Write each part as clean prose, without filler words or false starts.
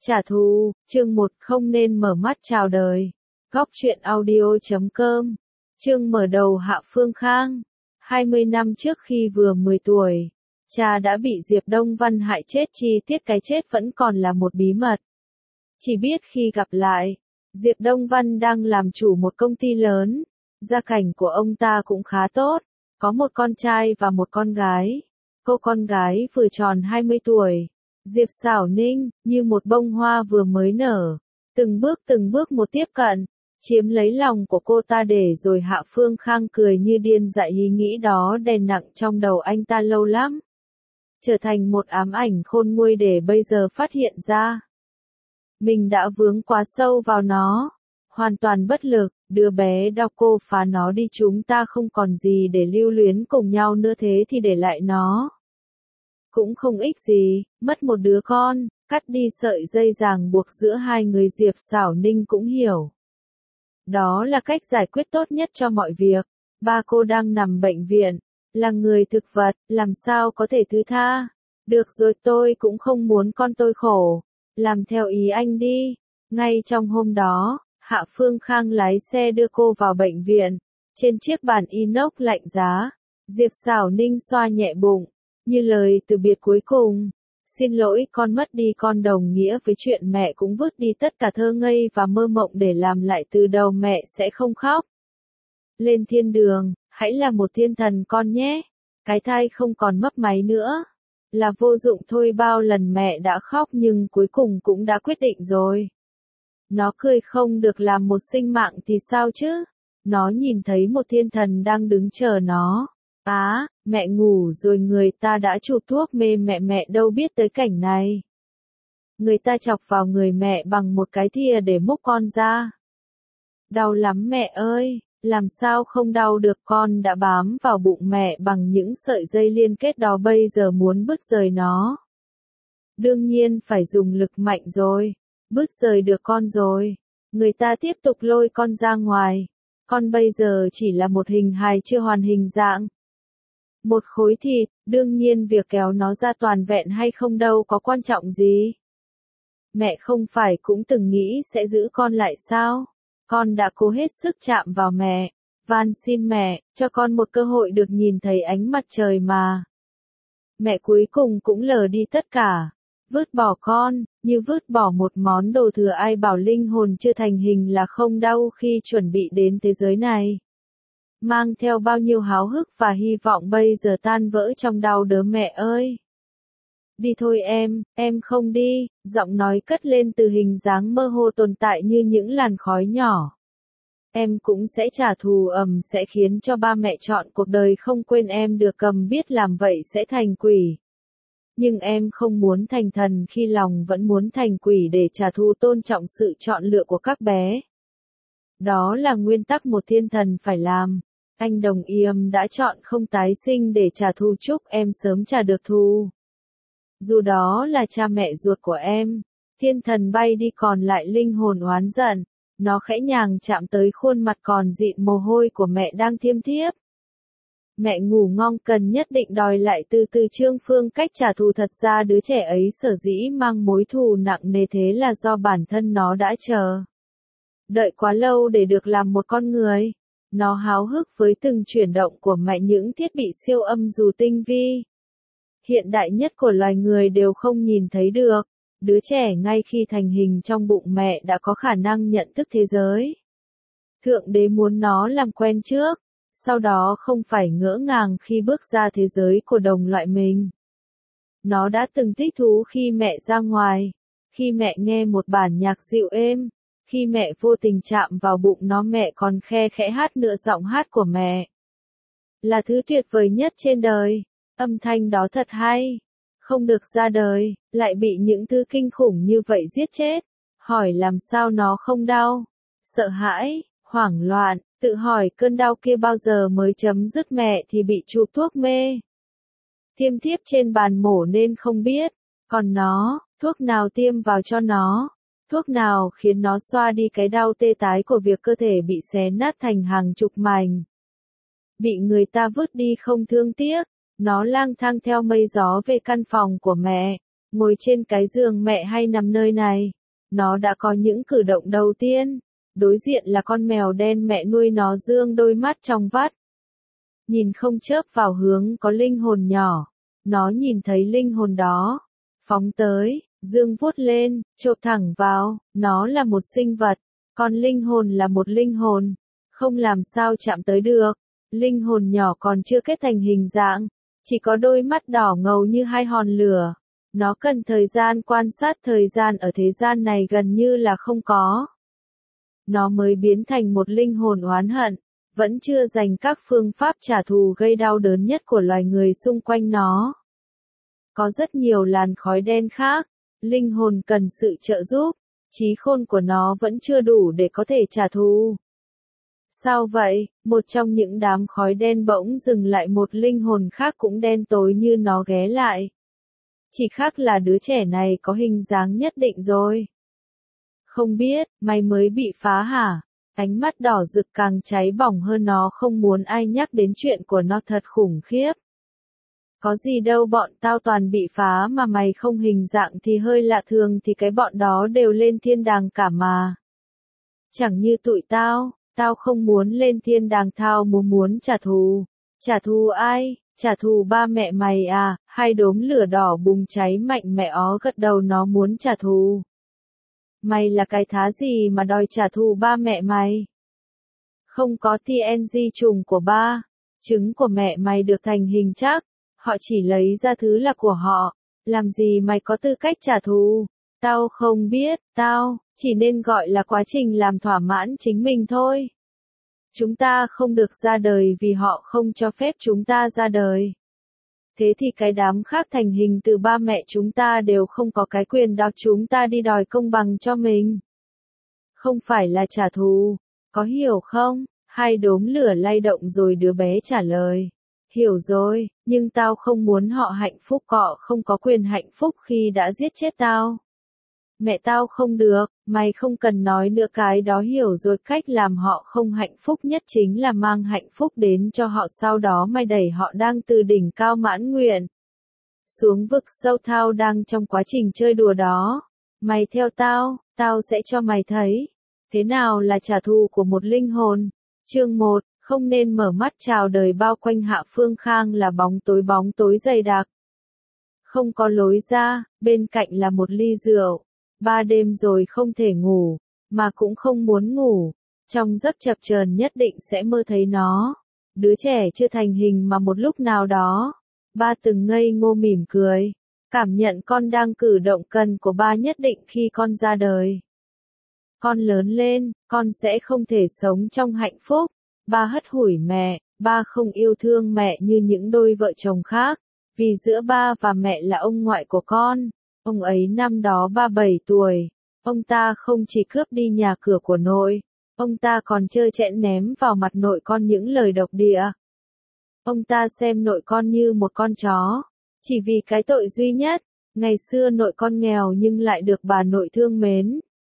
Trả thù, chương 1 không nên mở mắt chào đời. Góc truyện audio.com. Chương mở đầu Hạ Phương Khang. 20 năm trước khi vừa 10 tuổi, cha đã bị Diệp Đông Văn hại chết, chi tiết cái chết vẫn còn là một bí mật. Chỉ biết khi gặp lại, Diệp Đông Văn đang làm chủ một công ty lớn, gia cảnh của ông ta cũng khá tốt, có một con trai và một con gái. Cô con gái vừa tròn 20 tuổi. Diệp Sảo Ninh, như một bông hoa vừa mới nở, từng bước một tiếp cận, chiếm lấy lòng của cô ta để rồi Hạ Phương Khang cười như điên dại, ý nghĩ đó đè nặng trong đầu anh ta lâu lắm. Trở thành một ám ảnh khôn nguôi để bây giờ phát hiện ra. Mình đã vướng quá sâu vào nó, hoàn toàn bất lực, đứa bé đau cô phá nó đi, chúng ta không còn gì để lưu luyến cùng nhau nữa, thế thì để lại nó cũng không ích gì, mất một đứa con, cắt đi sợi dây ràng buộc giữa hai người. Diệp Sảo Ninh cũng hiểu. Đó là cách giải quyết tốt nhất cho mọi việc. Ba cô đang nằm bệnh viện, là người thực vật, làm sao có thể thứ tha. Được rồi, tôi cũng không muốn con tôi khổ, làm theo ý anh đi. Ngay trong hôm đó, Hạ Phương Khang lái xe đưa cô vào bệnh viện. Trên chiếc bàn inox lạnh giá, Diệp Sảo Ninh xoa nhẹ bụng, như lời từ biệt cuối cùng. Xin lỗi, con mất đi con, đồng nghĩa với chuyện mẹ cũng vứt đi tất cả thơ ngây và mơ mộng để làm lại từ đầu. Mẹ sẽ không khóc. Lên thiên đường, hãy là một thiên thần con nhé. Cái thai không còn mấp máy nữa. Là vô dụng thôi, bao lần mẹ đã khóc nhưng cuối cùng cũng đã quyết định rồi. Nó cười, không được làm một sinh mạng thì sao chứ? Nó nhìn thấy một thiên thần đang đứng chờ nó. Mẹ ngủ rồi, người ta đã chụp thuốc mê mẹ đâu biết tới cảnh này. Người ta chọc vào người mẹ bằng một cái thìa để múc con ra. Đau lắm mẹ ơi, làm sao không đau được, con đã bám vào bụng mẹ bằng những sợi dây liên kết đó, bây giờ muốn bứt rời nó. Đương nhiên phải dùng lực mạnh rồi, bứt rời được con rồi. Người ta tiếp tục lôi con ra ngoài. Con bây giờ chỉ là một hình hài chưa hoàn hình dạng. Một khối thịt, đương nhiên việc kéo nó ra toàn vẹn hay không đâu có quan trọng gì. Mẹ không phải cũng từng nghĩ sẽ giữ con lại sao? Con đã cố hết sức chạm vào mẹ. Van xin mẹ, cho con một cơ hội được nhìn thấy ánh mặt trời mà. Mẹ cuối cùng cũng lờ đi tất cả. Vứt bỏ con, như vứt bỏ một món đồ thừa. Ai bảo linh hồn chưa thành hình là không đau khi chuẩn bị đến thế giới này. Mang theo bao nhiêu háo hức và hy vọng bây giờ tan vỡ trong đau đớn. Mẹ ơi! Đi thôi em không đi, giọng nói cất lên từ hình dáng mơ hồ tồn tại như những làn khói nhỏ. Em cũng sẽ trả thù, sẽ khiến cho ba mẹ chọn cuộc đời không quên em được. Cầm biết làm vậy sẽ thành quỷ. Nhưng em không muốn thành thần khi lòng vẫn muốn thành quỷ để trả thù. Tôn trọng sự chọn lựa của các bé. Đó là nguyên tắc một thiên thần phải làm. Anh đồng ý, đã chọn không tái sinh để trả thù. Chúc em sớm trả được thù. Dù đó là cha mẹ ruột của em. Thiên thần bay đi, còn lại linh hồn oán giận. Nó khẽ nhàng chạm tới khuôn mặt còn dịn mồ hôi của mẹ đang thiêm thiếp. Mẹ ngủ ngon, cần nhất định đòi lại từ từ. Trương Phương cách trả thù. Thật ra đứa trẻ ấy sở dĩ mang mối thù nặng nề thế là do bản thân nó đã chờ đợi quá lâu để được làm một con người. Nó háo hức với từng chuyển động của mẹ, những thiết bị siêu âm dù tinh vi, hiện đại nhất của loài người đều không nhìn thấy được. Đứa trẻ ngay khi thành hình trong bụng mẹ đã có khả năng nhận thức thế giới. Thượng đế muốn nó làm quen trước, sau đó không phải ngỡ ngàng khi bước ra thế giới của đồng loại mình. Nó đã từng thích thú khi mẹ ra ngoài, khi mẹ nghe một bản nhạc dịu êm. Khi mẹ vô tình chạm vào bụng nó, mẹ còn khe khẽ hát nữa. Giọng hát của mẹ là thứ tuyệt vời nhất trên đời. Âm thanh đó thật hay. Không được ra đời, lại bị những thứ kinh khủng như vậy giết chết. Hỏi làm sao nó không đau? Sợ hãi, hoảng loạn, tự hỏi cơn đau kia bao giờ mới chấm dứt. Mẹ thì bị chụp thuốc mê tiêm thiếp trên bàn mổ nên không biết. Còn nó, thuốc nào tiêm vào cho nó? Thuốc nào khiến nó xoa đi cái đau tê tái của việc cơ thể bị xé nát thành hàng chục mảnh? Bị người ta vứt đi không thương tiếc. Nó lang thang theo mây gió về căn phòng của mẹ. ngồi trên cái giường mẹ hay nằm nơi này. Nó đã có những cử động đầu tiên. Đối diện là con mèo đen mẹ nuôi nó dương đôi mắt trong vắt. Nhìn không chớp vào hướng có linh hồn nhỏ. Nó nhìn thấy linh hồn đó. Phóng tới, dương vuốt lên, chộp thẳng vào, nó là một sinh vật. Còn linh hồn là một linh hồn. Không làm sao chạm tới được. Linh hồn nhỏ còn chưa kết thành hình dạng. Chỉ có đôi mắt đỏ ngầu như hai hòn lửa. Nó cần thời gian quan sát, thời gian ở thế gian này gần như là không có. Nó mới biến thành một linh hồn oán hận, vẫn chưa dành các phương pháp trả thù gây đau đớn nhất của loài người xung quanh nó. Có rất nhiều làn khói đen khác, linh hồn cần sự trợ giúp, trí khôn của nó vẫn chưa đủ để có thể trả thù. Sao vậy? Một trong những đám khói đen bỗng dừng lại, một linh hồn khác cũng đen tối như nó ghé lại. Chỉ khác là đứa trẻ này có hình dáng nhất định rồi. Không biết, mày mới bị phá hả? Ánh mắt đỏ rực càng cháy bỏng hơn, nó không muốn ai nhắc đến chuyện của nó, thật khủng khiếp. Có gì đâu, bọn tao toàn bị phá mà mày không hình dạng thì hơi lạ, thường thì cái bọn đó đều lên thiên đàng cả mà. Chẳng như tụi tao, tao không muốn lên thiên đàng, tao muốn trả thù. Trả thù ai? Trả thù ba mẹ mày à? Hai đốm lửa đỏ bùng cháy mạnh mẽ ó gật đầu, nó muốn trả thù. Mày là cái thá gì mà đòi trả thù ba mẹ mày? Không có TNG trùng của ba, trứng của mẹ mày được thành hình chắc, họ chỉ lấy ra thứ là của họ, làm gì mày có tư cách trả thù? Tao không biết, tao chỉ nên gọi là quá trình làm thỏa mãn chính mình thôi. Chúng ta không được ra đời vì họ không cho phép chúng ta ra đời. Thế thì cái đám khác thành hình từ ba mẹ chúng ta đều không có cái quyền đó, chúng ta đi đòi công bằng cho mình. Không phải là trả thù, có hiểu không? Hai đốm lửa lay động rồi đứa bé trả lời. Hiểu rồi, nhưng tao không muốn họ hạnh phúc, họ không có quyền hạnh phúc khi đã giết chết tao. Mẹ tao không được, mày không cần nói nữa, cái đó hiểu rồi, cách làm họ không hạnh phúc nhất chính là mang hạnh phúc đến cho họ, sau đó mày đẩy họ đang từ đỉnh cao mãn nguyện xuống vực sâu. Tao đang trong quá trình chơi đùa đó. Mày theo tao, tao sẽ cho mày thấy thế nào là trả thù của một linh hồn. Chương 1, không nên mở mắt chào đời. Bao quanh Hạ Phương Khang là bóng tối dày đặc. Không có lối ra, bên cạnh là một ly rượu. 3 đêm rồi không thể ngủ, mà cũng không muốn ngủ. Trong giấc chập chờn nhất định sẽ mơ thấy nó. Đứa trẻ chưa thành hình mà một lúc nào đó, ba từng ngây ngô mỉm cười. Cảm nhận con đang cử động cần của ba, nhất định khi con ra đời. Con lớn lên, con sẽ không thể sống trong hạnh phúc. Ba hất hủi mẹ, ba không yêu thương mẹ như những đôi vợ chồng khác. Vì giữa ba và mẹ là ông ngoại của con. Ông ấy năm đó ba 7 tuổi. Ông ta không chỉ cướp đi nhà cửa của nội, ông ta còn trơ trẽn ném vào mặt nội con những lời độc địa. Ông ta xem nội con như một con chó. Chỉ vì cái tội duy nhất, ngày xưa nội con nghèo nhưng lại được bà nội thương mến.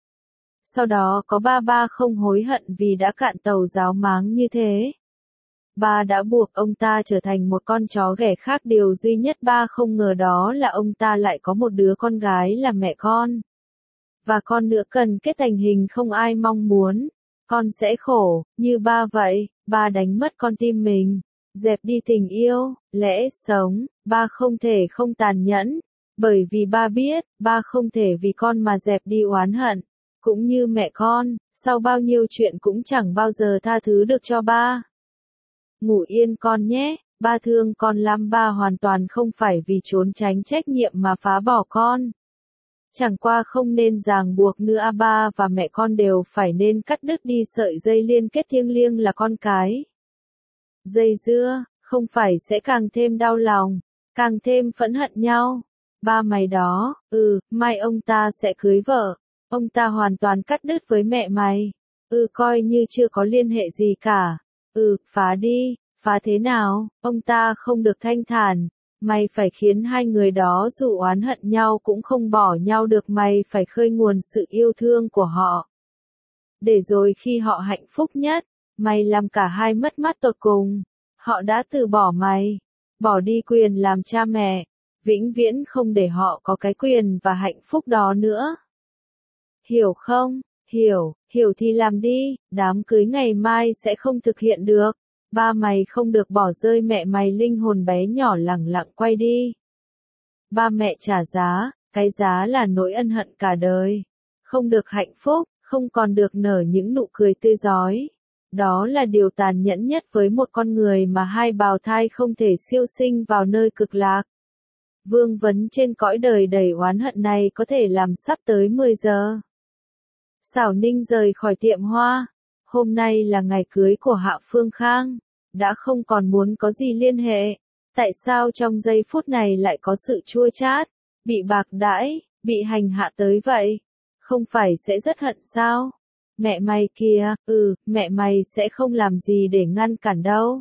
Sau đó có ba không hối hận vì đã cạn tàu giáo máng như thế. Ba đã buộc ông ta trở thành một con chó ghẻ khác. Điều duy nhất ba không ngờ đó là ông ta lại có một đứa con gái là mẹ con. Và con nữa cần kết thành hình không ai mong muốn. Con sẽ khổ, như ba vậy. Ba đánh mất con tim mình, dẹp đi tình yêu, lẽ sống. Ba không thể không tàn nhẫn, bởi vì ba biết, ba không thể vì con mà dẹp đi oán hận. Cũng như mẹ con, sau bao nhiêu chuyện cũng chẳng bao giờ tha thứ được cho ba. Ngủ yên con nhé, ba thương con lắm. Ba hoàn toàn không phải vì trốn tránh trách nhiệm mà phá bỏ con. Chẳng qua không nên ràng buộc nữa. Ba và mẹ con đều phải nên cắt đứt đi sợi dây liên kết thiêng liêng là con cái. Dây dưa, không phải sẽ càng thêm đau lòng, càng thêm phẫn hận nhau. Ba mày đó, mai ông ta sẽ cưới vợ. Ông ta hoàn toàn cắt đứt với mẹ mày. Coi như chưa có liên hệ gì cả. Phá đi, phá thế nào? Ông ta không được thanh thản. Mày phải khiến hai người đó dù oán hận nhau cũng không bỏ nhau được. Mày phải khơi nguồn sự yêu thương của họ. Để rồi khi họ hạnh phúc nhất, mày làm cả hai mất mát tột cùng. Họ đã từ bỏ mày, bỏ đi quyền làm cha mẹ. vĩnh viễn không để họ có cái quyền và hạnh phúc đó nữa. Hiểu không? Hiểu thì làm đi, đám cưới ngày mai sẽ không thực hiện được. Ba mày không được bỏ rơi mẹ mày, linh hồn bé nhỏ lẳng lặng quay đi. Ba mẹ trả giá, cái giá là nỗi ân hận cả đời. Không được hạnh phúc, không còn được nở những nụ cười tươi rói. Đó là điều tàn nhẫn nhất với một con người mà hai bào thai không thể siêu sinh vào nơi cực lạc. Vương vấn trên cõi đời đầy oán hận này có thể làm sắp tới 10 giờ. Xảo Ninh rời khỏi tiệm hoa. Hôm nay là ngày cưới của Hạ Phương Khang. Đã không còn muốn có gì liên hệ. Tại sao trong giây phút này lại có sự chua chát, bị bạc đãi, bị hành hạ tới vậy? Không phải sẽ rất hận sao? Mẹ mày kìa, mẹ mày sẽ không làm gì để ngăn cản đâu.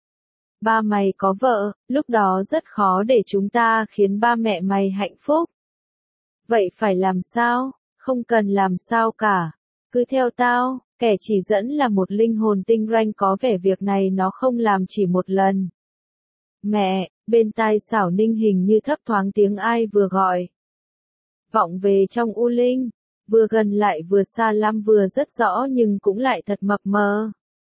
Ba mày có vợ, lúc đó rất khó để chúng ta khiến ba mẹ mày hạnh phúc. Vậy phải làm sao? Không cần làm sao cả. Cứ theo tao, kẻ chỉ dẫn là một linh hồn tinh ranh, có vẻ việc này nó không làm chỉ một lần. Mẹ, bên tai Xảo Ninh hình như thấp thoáng tiếng ai vừa gọi. Vọng về trong u linh, vừa gần lại vừa xa lắm, vừa rất rõ nhưng cũng lại thật mập mờ.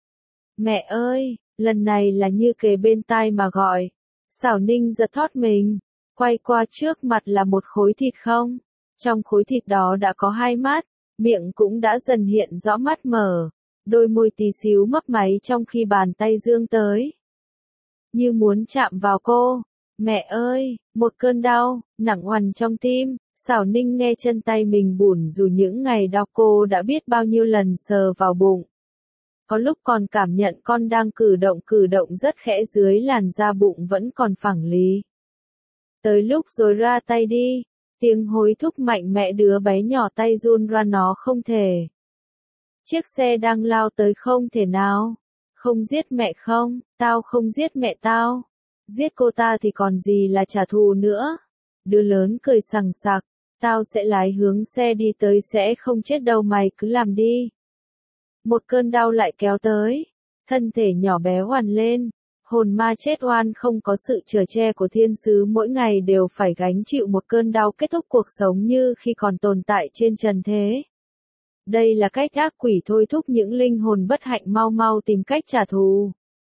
Mẹ ơi, lần này là như kề bên tai mà gọi. Xảo Ninh giật thót mình, quay qua trước mặt là một khối thịt không. Trong khối thịt đó đã có hai mắt, miệng cũng đã dần hiện rõ mắt mở, đôi môi tí xíu mấp máy trong khi bàn tay dương tới. Như muốn chạm vào cô. Mẹ ơi, một cơn đau, nặng oằn trong tim. Xảo Ninh nghe chân tay mình bủn rủn, những ngày đau cô đã biết bao nhiêu lần sờ vào bụng. Có lúc còn cảm nhận con đang cử động rất khẽ dưới làn da, bụng vẫn còn phẳng lì. Tới lúc rồi ra tay đi, tiếng hối thúc mạnh mẽ, đứa bé nhỏ tay run ra, nó không thể. Chiếc xe đang lao tới, không thể nào. Không giết mẹ không, tao không giết mẹ tao. Giết cô ta thì còn gì là trả thù nữa. Đứa lớn cười sằng sặc, tao sẽ lái hướng xe đi tới, sẽ không chết đâu, mày cứ làm đi. Một cơn đau lại kéo tới, thân thể nhỏ bé oằn lên, hồn ma chết oan không có sự chở che của thiên sứ, mỗi ngày đều phải gánh chịu một cơn đau kết thúc cuộc sống như khi còn tồn tại trên trần thế. Đây là cách ác quỷ thôi thúc những linh hồn bất hạnh mau mau tìm cách trả thù.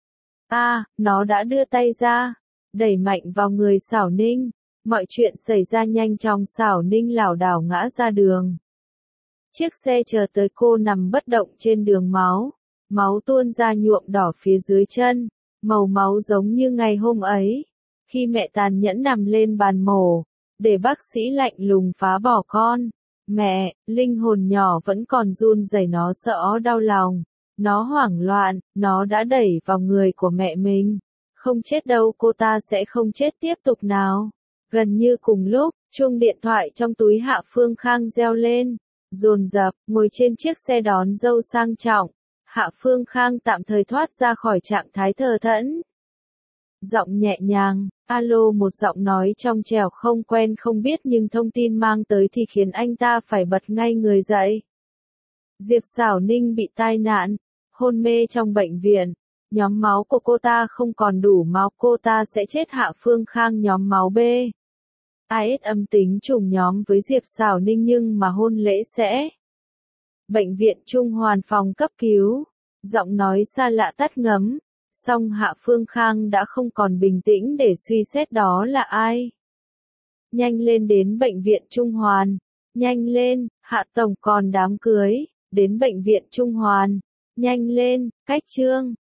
Nó đã đưa tay ra, đẩy mạnh vào người Xảo Ninh. Mọi chuyện xảy ra nhanh chóng, Xảo Ninh lảo đảo ngã ra đường. Chiếc xe chờ tới, cô nằm bất động trên đường, máu tuôn ra nhuộm đỏ phía dưới chân, màu máu giống như ngày hôm ấy, khi mẹ tàn nhẫn nằm lên bàn mổ, để bác sĩ lạnh lùng phá bỏ con. Mẹ, linh hồn nhỏ vẫn còn run rẩy, nó sợ đau lòng, nó hoảng loạn, nó đã đẩy vào người của mẹ mình. Không chết đâu, cô ta sẽ không chết, tiếp tục nào. Gần như cùng lúc, chuông điện thoại trong túi Hạ Phương Khang reo lên. Dồn dập, ngồi trên chiếc xe đón dâu sang trọng, Hạ Phương Khang tạm thời thoát ra khỏi trạng thái thờ thẫn. Giọng nhẹ nhàng, alo, một giọng nói trong trẻo không quen không biết, nhưng thông tin mang tới thì khiến anh ta phải bật ngay người dậy. Diệp Xảo Ninh bị tai nạn, hôn mê trong bệnh viện. Nhóm máu của cô ta không còn đủ máu, cô ta sẽ chết. Hạ Phương Khang nhóm máu B. AS âm tính trùng nhóm với Diệp Xảo Ninh, nhưng mà hôn lễ sẽ. Bệnh viện Trung Hoàn, phòng cấp cứu. Giọng nói xa lạ tắt ngấm. Song Hạ Phương Khang đã không còn bình tĩnh để suy xét đó là ai. Nhanh lên, đến bệnh viện Trung Hoàn. Nhanh lên, Hạ Tổng còn đám cưới. Đến bệnh viện Trung Hoàn. Nhanh lên, cách trương.